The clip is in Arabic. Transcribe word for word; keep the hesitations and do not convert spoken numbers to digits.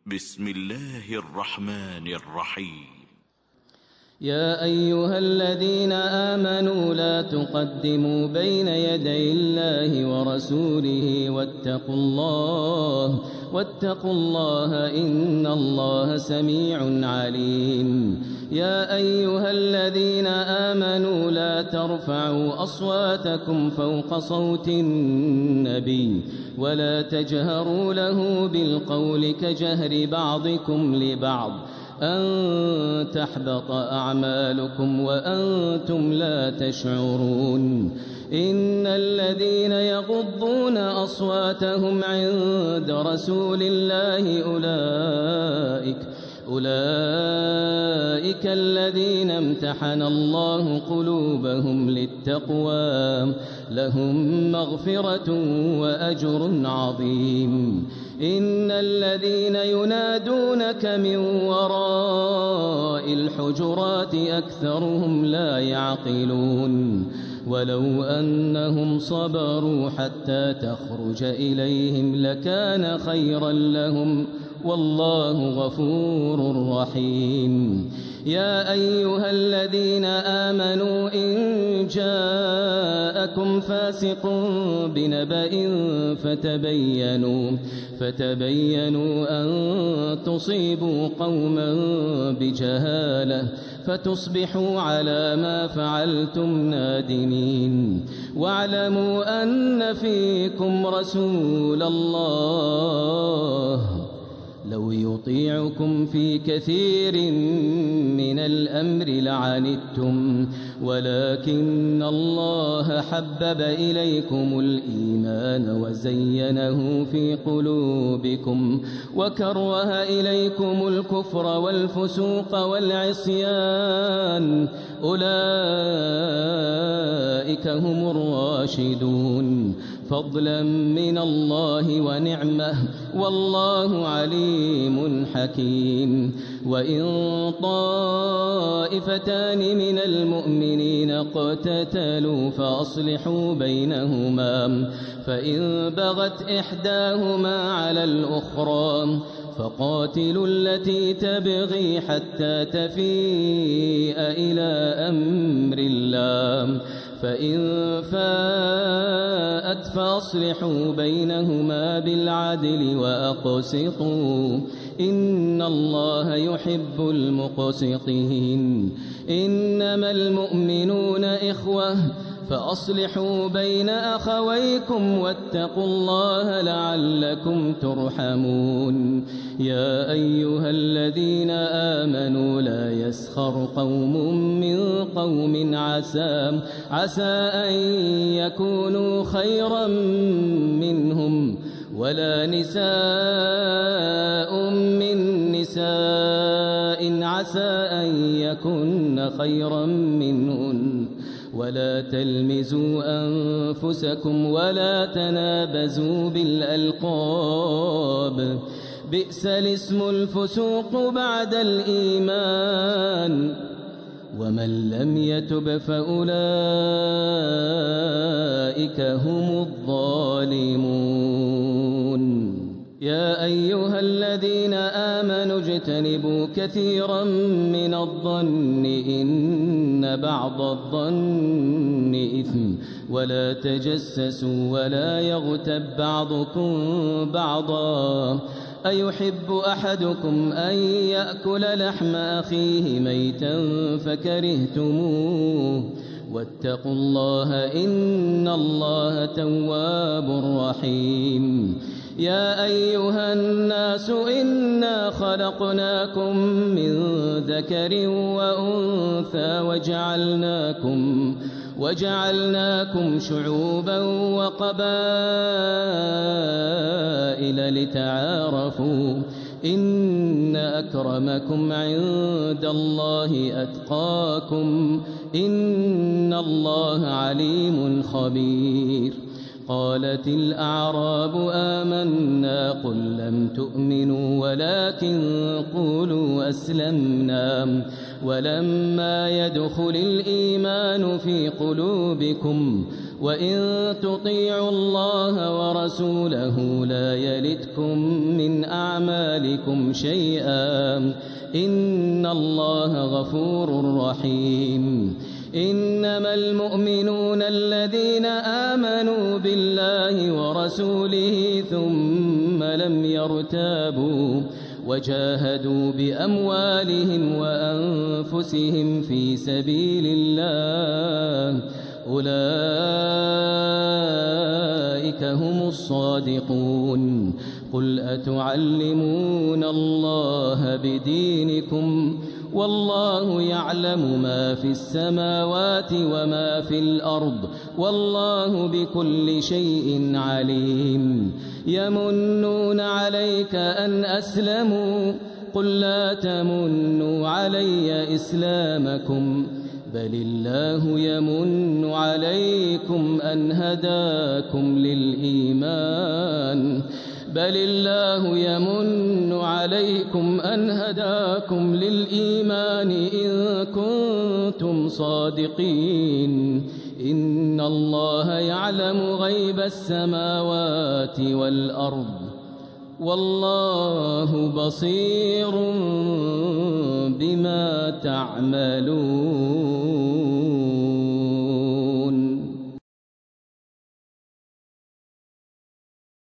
بسم الله الرحمن الرحيم. يا أيها الذين آمنوا لا تقدموا بين يدي الله ورسوله واتقوا الله واتقوا الله إن الله سميع عليم. يا أيها الذين آمنوا لا ترفعوا أصواتكم فوق صوت النبي ولا تجهروا له بالقول كجهر بعضكم لبعض أن تحبط أعمالكم وأنتم لا تشعرون. إن الذين يغضون أصواتهم عند رسول الله أولئك أولئك الذين امتحن الله قلوبهم للتقوى لهم مغفرة وأجر عظيم. إن الذين ينادونك من وراء الحجرات أكثرهم لا يعقلون. ولو أنهم صبروا حتى تخرج إليهم لكان خيرا لهم والله غفور رحيم. يا أيها الذين آمنوا إن جاءكم فاسق بنبأ فتبينوا فتبينوا أن تصيبوا قوما بجهالة فتصبحوا على ما فعلتم نادمين. واعلموا أن فيكم رسول الله لو يطيعكم في كثير من الأمر لعنتم ولكن الله حبب إليكم الإيمان وزينه في قلوبكم وكره إليكم الكفر والفسوق والعصيان أولئك هم الراشدون فضلا من الله ونعمه والله عليم حكيم. وإن طائفتان من المؤمنين اقتتلوا فأصلحوا بينهما فإن بغت إحداهما على الأخرى فقاتلوا التي تبغي حتى تفيء إلى أمر الله فإن فاءت فأصلحوا بينهما بالعدل وأقسطوا إن الله يحب المقسطين. إنما المؤمنون إخوة فأصلحوا بين أخويكم واتقوا الله لعلكم ترحمون. يا أيها الذين آمنوا لا يسخر قوم من قوم عسى عسى أن يكونوا خيرا منهم ولا نساء من نساء عسى أن يكن خيرا منهن ولا تلمزوا أنفسكم ولا تنابزوا بالألقاب بئس الاسم الفسوق بعد الإيمان ومن لم يتب فأولئك هم الظالمون. يا أيها الذين آمنوا اجتنبوا كثيرا من الظن إن بعض الظن إثم ولا تجسسوا ولا يغتب بعضكم بعضا أيحب أحدكم أن يأكل لحم أخيه ميتا فكرهتموه واتقوا الله إن الله تواب رحيم. يا أيها الناس إنا خلقناكم من ذكر وأنثى وجعلناكم وجعلناكم شعوبا وقبائل لتعارفوا إن أكرمكم عند الله أتقاكم إن الله عليم خبير. قالت الأعراب آمنا قل لم تؤمنوا ولكن قولوا أسلمنا ولما يدخل الإيمان في قلوبكم وإن تطيعوا الله ورسوله لا يلتكم من أعمالكم شيئا إن الله غفور رحيم إنما المؤمنون الذين آمنوا بالله ورسوله ثم لم يرتابوا وجاهدوا بأموالهم وأنفسهم في سبيل الله أولئك هم الصادقون قل أتعلمون الله بدينكم والله يعلم ما في السماوات وما في الأرض والله بكل شيء عليم يمنون عليك أن أسلموا قل لا تمنوا علي إسلامكم بل الله يمن عليكم أن هداكم للإيمان بل الله يمن عليكم أن هداكم للإيمان إن كنتم صادقين إن الله يعلم غيب السماوات والأرض والله بصير بما تعملون.